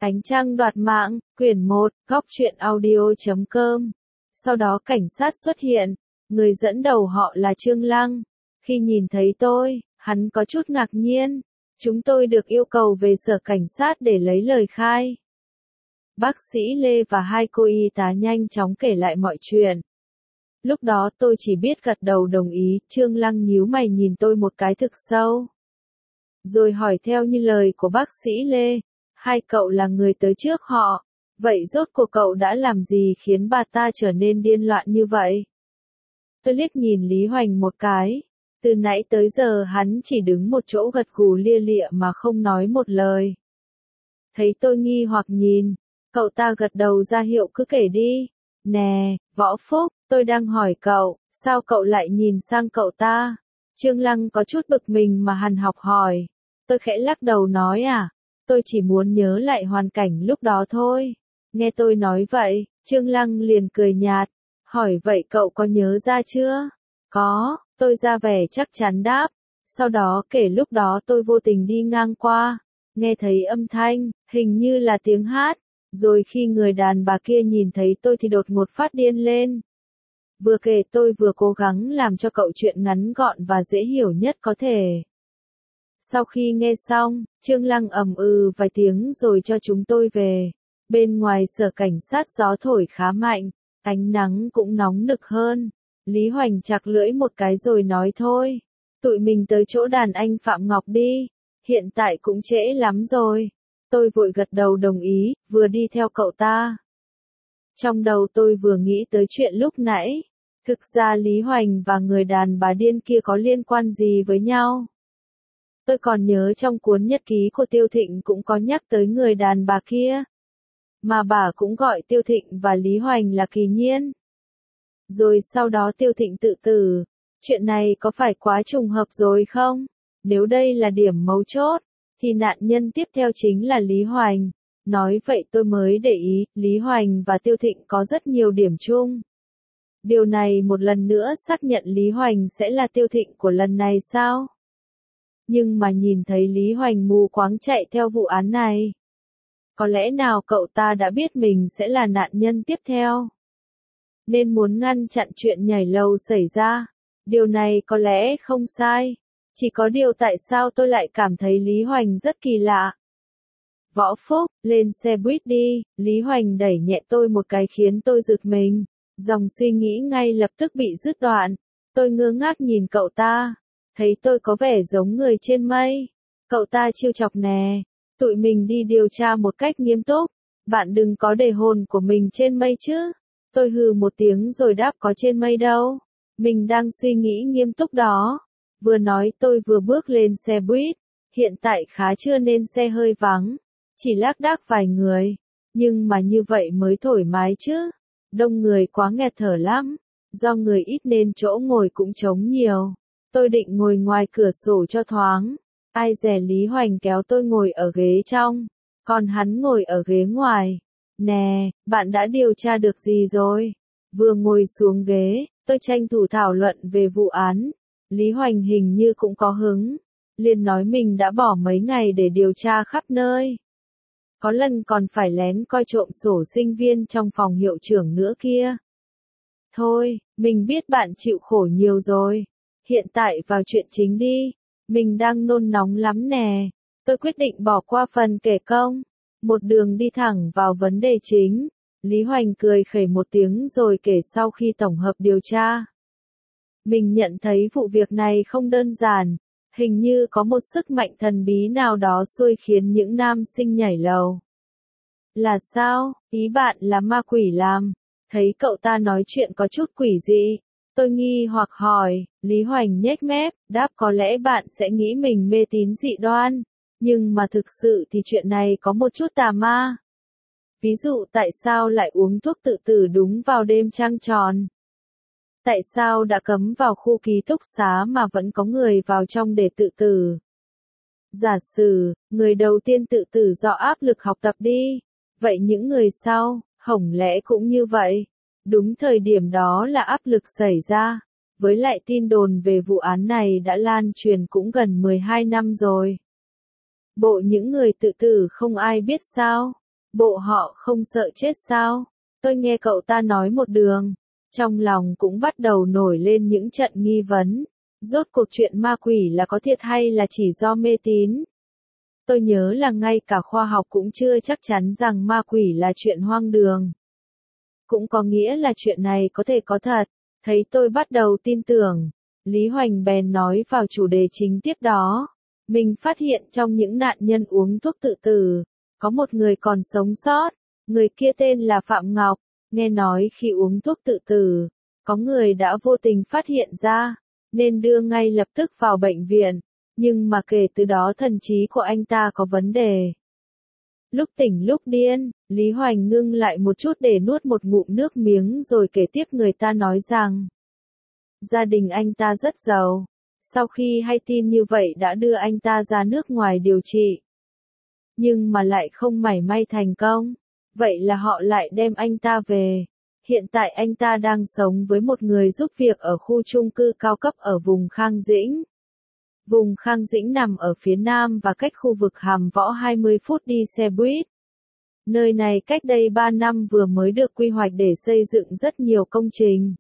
Ánh trăng đoạt mạng, quyển 1, góc truyện audio.com. Sau đó cảnh sát xuất hiện, người dẫn đầu họ là Trương Lăng. Khi nhìn thấy tôi, hắn có chút ngạc nhiên. Chúng tôi được yêu cầu về sở cảnh sát để lấy lời khai. Bác sĩ Lê và hai cô y tá nhanh chóng kể lại mọi chuyện. Lúc đó tôi chỉ biết gật đầu đồng ý, Trương Lăng nhíu mày nhìn tôi một cái thực sâu. Rồi hỏi theo như lời của bác sĩ Lê, hai cậu là người tới trước họ, vậy rốt cuộc cậu đã làm gì khiến bà ta trở nên điên loạn như vậy? Tôi liếc nhìn Lý Hoành một cái, từ nãy tới giờ hắn chỉ đứng một chỗ gật gù lia lịa mà không nói một lời. Thấy tôi nghi hoặc nhìn, cậu ta gật đầu ra hiệu cứ kể đi. Nè, Võ Phúc, tôi đang hỏi cậu, sao cậu lại nhìn sang cậu ta? Trương Lăng có chút bực mình mà hằn học hỏi. Tôi khẽ lắc đầu nói tôi chỉ muốn nhớ lại hoàn cảnh lúc đó thôi. Nghe tôi nói vậy, Trương Lăng liền cười nhạt, hỏi vậy cậu có nhớ ra chưa? Có, tôi ra vẻ chắc chắn đáp. Sau đó kể lúc đó tôi vô tình đi ngang qua, nghe thấy âm thanh, hình như là tiếng hát. Rồi khi người đàn bà kia nhìn thấy tôi thì đột ngột phát điên lên. Vừa kể tôi vừa cố gắng làm cho cậu chuyện ngắn gọn và dễ hiểu nhất có thể. Sau khi nghe xong, Trương Lăng ầm vài tiếng rồi cho chúng tôi về. Bên ngoài sở cảnh sát gió thổi khá mạnh, ánh nắng cũng nóng nực hơn. Lý Hoành chạc lưỡi một cái rồi nói thôi, tụi mình tới chỗ đàn anh Phạm Ngọc đi, hiện tại cũng trễ lắm rồi. Tôi vội gật đầu đồng ý, vừa đi theo cậu ta. Trong đầu tôi vừa nghĩ tới chuyện lúc nãy, thực ra Lý Hoành và người đàn bà điên kia có liên quan gì với nhau. Tôi còn nhớ trong cuốn nhật ký của Tiêu Thịnh cũng có nhắc tới người đàn bà kia. Mà bà cũng gọi Tiêu Thịnh và Lý Hoành là kỳ nhiên. Rồi sau đó Tiêu Thịnh tự tử. Chuyện này có phải quá trùng hợp rồi không? Nếu đây là điểm mấu chốt, thì nạn nhân tiếp theo chính là Lý Hoành. Nói vậy tôi mới để ý, Lý Hoành và Tiêu Thịnh có rất nhiều điểm chung. Điều này một lần nữa xác nhận Lý Hoành sẽ là Tiêu Thịnh của lần này sao? Nhưng mà nhìn thấy Lý Hoành mù quáng chạy theo vụ án này. Có lẽ nào cậu ta đã biết mình sẽ là nạn nhân tiếp theo, nên muốn ngăn chặn chuyện nhảy lầu xảy ra. Điều này có lẽ không sai. Chỉ có điều tại sao tôi lại cảm thấy Lý Hoành rất kỳ lạ. Võ Phúc, lên xe buýt đi, Lý Hoành đẩy nhẹ tôi một cái khiến tôi giật mình. Dòng suy nghĩ ngay lập tức bị đứt đoạn. Tôi ngơ ngác nhìn cậu ta, thấy tôi có vẻ giống người trên mây. Cậu ta trêu chọc nè, tụi mình đi điều tra một cách nghiêm túc. Bạn đừng có để hồn của mình trên mây chứ. Tôi hừ một tiếng rồi đáp có trên mây đâu. Mình đang suy nghĩ nghiêm túc đó. Vừa nói tôi vừa bước lên xe buýt. Hiện tại khá trưa nên xe hơi vắng. Chỉ lác đác vài người. Nhưng mà như vậy mới thoải mái chứ. Đông người quá nghẹt thở lắm. Do người ít nên chỗ ngồi cũng trống nhiều. Tôi định ngồi ngoài cửa sổ cho thoáng. Ai dè Lý Hoành kéo tôi ngồi ở ghế trong. Còn hắn ngồi ở ghế ngoài. Nè, bạn đã điều tra được gì rồi? Vừa ngồi xuống ghế, tôi tranh thủ thảo luận về vụ án. Lý Hoành hình như cũng có hứng. Liền nói mình đã bỏ mấy ngày để điều tra khắp nơi. Có lần còn phải lén coi trộm sổ sinh viên trong phòng hiệu trưởng nữa kia. Thôi, mình biết bạn chịu khổ nhiều rồi. Hiện tại vào chuyện chính đi. Mình đang nôn nóng lắm nè. Tôi quyết định bỏ qua phần kể công. Một đường đi thẳng vào vấn đề chính. Lý Hoành cười khẩy một tiếng rồi kể sau khi tổng hợp điều tra. Mình nhận thấy vụ việc này không đơn giản. Hình như có một sức mạnh thần bí nào đó xui khiến những nam sinh nhảy lầu. Là sao? Ý bạn là ma quỷ làm? Thấy cậu ta nói chuyện có chút quỷ dị. Tôi nghi hoặc hỏi, Lý Hoành nhếch mép, đáp có lẽ bạn sẽ nghĩ mình mê tín dị đoan. Nhưng mà thực sự thì chuyện này có một chút tà ma. Ví dụ tại sao lại uống thuốc tự tử đúng vào đêm trăng tròn? Tại sao đã cấm vào khu ký túc xá mà vẫn có người vào trong để tự tử? Giả sử, người đầu tiên tự tử do áp lực học tập đi. Vậy những người sau, hổng lẽ cũng như vậy? Đúng thời điểm đó là áp lực xảy ra. Với lại tin đồn về vụ án này đã lan truyền cũng gần 12 năm rồi. Bộ những người tự tử không ai biết sao? Bộ họ không sợ chết sao? Tôi nghe cậu ta nói một đường, trong lòng cũng bắt đầu nổi lên những trận nghi vấn. Rốt cuộc chuyện ma quỷ là có thiệt hay là chỉ do mê tín? Tôi nhớ là ngay cả khoa học cũng chưa chắc chắn rằng ma quỷ là chuyện hoang đường. Cũng có nghĩa là chuyện này có thể có thật. Thấy tôi bắt đầu tin tưởng, Lý Hoành bèn nói vào chủ đề chính tiếp đó. Mình phát hiện trong những nạn nhân uống thuốc tự tử, có một người còn sống sót. Người kia tên là Phạm Ngọc. Nghe nói khi uống thuốc tự tử, có người đã vô tình phát hiện ra, nên đưa ngay lập tức vào bệnh viện. Nhưng mà kể từ đó thần trí của anh ta có vấn đề. Lúc tỉnh lúc điên, Lý Hoành ngưng lại một chút để nuốt một ngụm nước miếng rồi kể tiếp. Người ta nói rằng gia đình anh ta rất giàu. Sau khi hay tin như vậy đã đưa anh ta ra nước ngoài điều trị. Nhưng mà lại không mảy may thành công. Vậy là họ lại đem anh ta về. Hiện tại anh ta đang sống với một người giúp việc ở khu chung cư cao cấp ở vùng Khang Dĩnh. Vùng Khang Dĩnh nằm ở phía nam và cách khu vực Hàm Võ 20 phút đi xe buýt. Nơi này cách đây 3 năm vừa mới được quy hoạch để xây dựng rất nhiều công trình.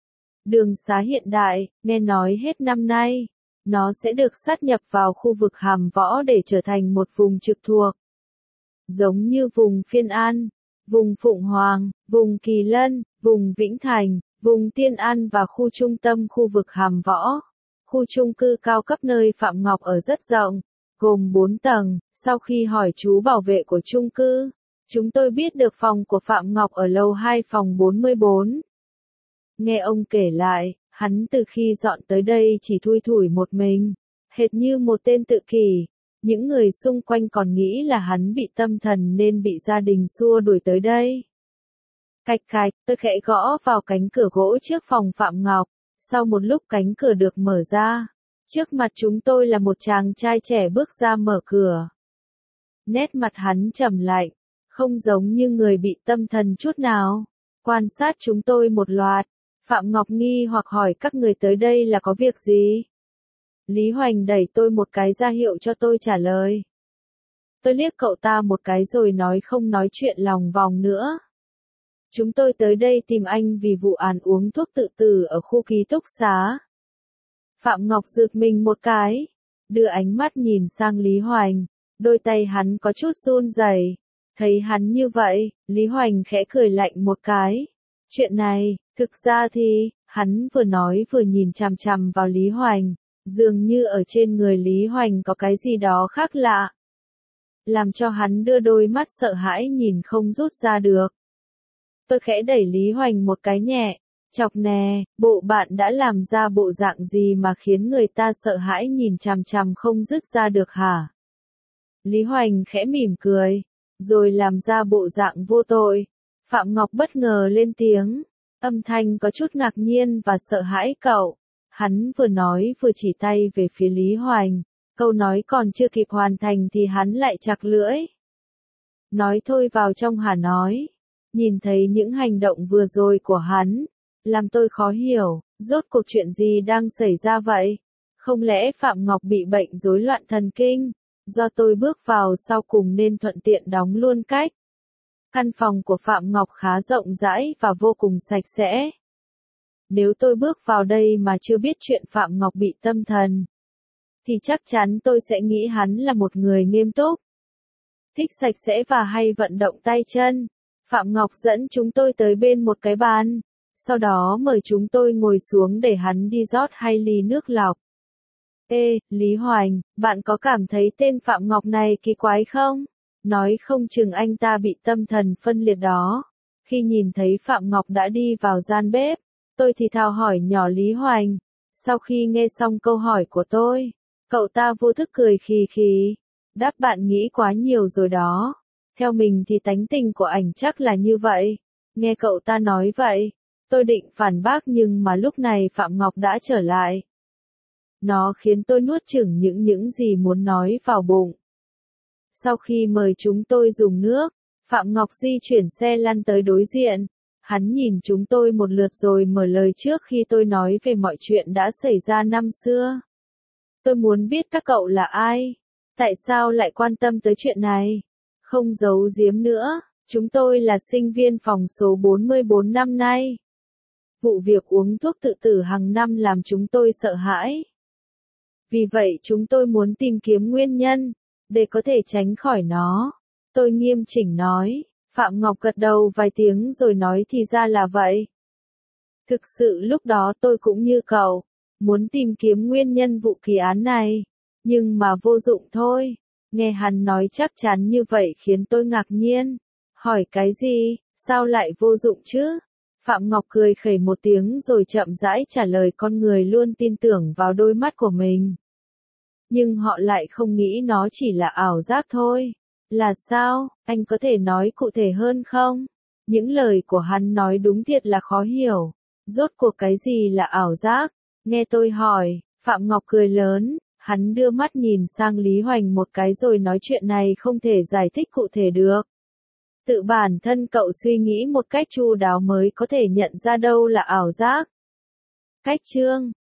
Đường xá hiện đại, nghe nói hết năm nay, nó sẽ được sát nhập vào khu vực Hàm Võ để trở thành một vùng trực thuộc. Giống như vùng Phiên An, vùng Phụng Hoàng, vùng Kỳ Lân, vùng Vĩnh Thành, vùng Tiên An và khu trung tâm khu vực Hàm Võ. Khu chung cư cao cấp nơi Phạm Ngọc ở rất rộng, gồm 4 tầng. Sau khi hỏi chú bảo vệ của chung cư, chúng tôi biết được phòng của Phạm Ngọc ở lầu 2 phòng 44. Nghe ông kể lại, hắn từ khi dọn tới đây chỉ thui thủi một mình, hệt như một tên tự kỷ. Những người xung quanh còn nghĩ là hắn bị tâm thần nên bị gia đình xua đuổi tới đây. Cạch cạch, tôi khẽ gõ vào cánh cửa gỗ trước phòng Phạm Ngọc. Sau một lúc cánh cửa được mở ra. Trước mặt chúng tôi là một chàng trai trẻ bước ra mở cửa. Nét mặt hắn trầm lạnh, không giống như người bị tâm thần chút nào. Quan sát chúng tôi một loạt, Phạm Ngọc nghi hoặc hỏi các người tới đây là có việc gì? Lý Hoành đẩy tôi một cái ra hiệu cho tôi trả lời. Tôi liếc cậu ta một cái rồi nói không nói chuyện lòng vòng nữa. Chúng tôi tới đây tìm anh vì vụ án uống thuốc tự tử ở khu ký túc xá. Phạm Ngọc giật mình một cái, đưa ánh mắt nhìn sang Lý Hoành, đôi tay hắn có chút run rẩy. Thấy hắn như vậy, Lý Hoành khẽ cười lạnh một cái. Chuyện này, thực ra thì, hắn vừa nói vừa nhìn chằm chằm vào Lý Hoành, dường như ở trên người Lý Hoành có cái gì đó khác lạ, làm cho hắn đưa đôi mắt sợ hãi nhìn không rút ra được. Tôi khẽ đẩy Lý Hoành một cái nhẹ, chọc nè, bộ bạn đã làm ra bộ dạng gì mà khiến người ta sợ hãi nhìn chằm chằm không dứt ra được hả? Lý Hoành khẽ mỉm cười, rồi làm ra bộ dạng vô tội. Phạm Ngọc bất ngờ lên tiếng, âm thanh có chút ngạc nhiên và sợ hãi cậu. Hắn vừa nói vừa chỉ tay về phía Lý Hoành, câu nói còn chưa kịp hoàn thành thì hắn lại chặt lưỡi. Nói thôi vào trong hả nói. Nhìn thấy những hành động vừa rồi của hắn, làm tôi khó hiểu, rốt cuộc chuyện gì đang xảy ra vậy? Không lẽ Phạm Ngọc bị bệnh rối loạn thần kinh? Do tôi bước vào sau cùng nên thuận tiện đóng luôn cách. Căn phòng của Phạm Ngọc khá rộng rãi và vô cùng sạch sẽ. Nếu tôi bước vào đây mà chưa biết chuyện Phạm Ngọc bị tâm thần, thì chắc chắn tôi sẽ nghĩ hắn là một người nghiêm túc, thích sạch sẽ và hay vận động tay chân. Phạm Ngọc dẫn chúng tôi tới bên một cái bàn, sau đó mời chúng tôi ngồi xuống để hắn đi rót 2 ly nước lọc. Ê, Lý Hoành, bạn có cảm thấy tên Phạm Ngọc này kỳ quái không? Nói không chừng anh ta bị tâm thần phân liệt đó. Khi nhìn thấy Phạm Ngọc đã đi vào gian bếp, tôi thì thào hỏi nhỏ Lý Hoành. Sau khi nghe xong câu hỏi của tôi, cậu ta vô thức cười khì khì. Đáp bạn nghĩ quá nhiều rồi đó. Theo mình thì tánh tình của ảnh chắc là như vậy. Nghe cậu ta nói vậy, tôi định phản bác nhưng mà lúc này Phạm Ngọc đã trở lại. Nó khiến tôi nuốt chửng những gì muốn nói vào bụng. Sau khi mời chúng tôi dùng nước, Phạm Ngọc di chuyển xe lăn tới đối diện. Hắn nhìn chúng tôi một lượt rồi mở lời trước khi tôi nói về mọi chuyện đã xảy ra năm xưa. Tôi muốn biết các cậu là ai? Tại sao lại quan tâm tới chuyện này? Không giấu giếm nữa, chúng tôi là sinh viên phòng số 44 năm nay. Vụ việc uống thuốc tự tử hàng năm làm chúng tôi sợ hãi. Vì vậy chúng tôi muốn tìm kiếm nguyên nhân, để có thể tránh khỏi nó. Tôi nghiêm chỉnh nói, Phạm Ngọc gật đầu vài tiếng rồi nói thì ra là vậy. Thực sự lúc đó tôi cũng như cậu, muốn tìm kiếm nguyên nhân vụ kỳ án này, nhưng mà vô dụng thôi. Nghe hắn nói chắc chắn như vậy khiến tôi ngạc nhiên. Hỏi cái gì, sao lại vô dụng chứ? Phạm Ngọc cười khẩy một tiếng rồi chậm rãi trả lời con người luôn tin tưởng vào đôi mắt của mình. Nhưng họ lại không nghĩ nó chỉ là ảo giác thôi. Là sao, anh có thể nói cụ thể hơn không? Những lời của hắn nói đúng thiệt là khó hiểu. Rốt cuộc cái gì là ảo giác? Nghe tôi hỏi, Phạm Ngọc cười lớn, hắn đưa mắt nhìn sang Lý Hoành một cái rồi nói chuyện này không thể giải thích cụ thể được. Tự bản thân cậu suy nghĩ một cách chu đáo mới có thể nhận ra đâu là ảo giác. Cách chương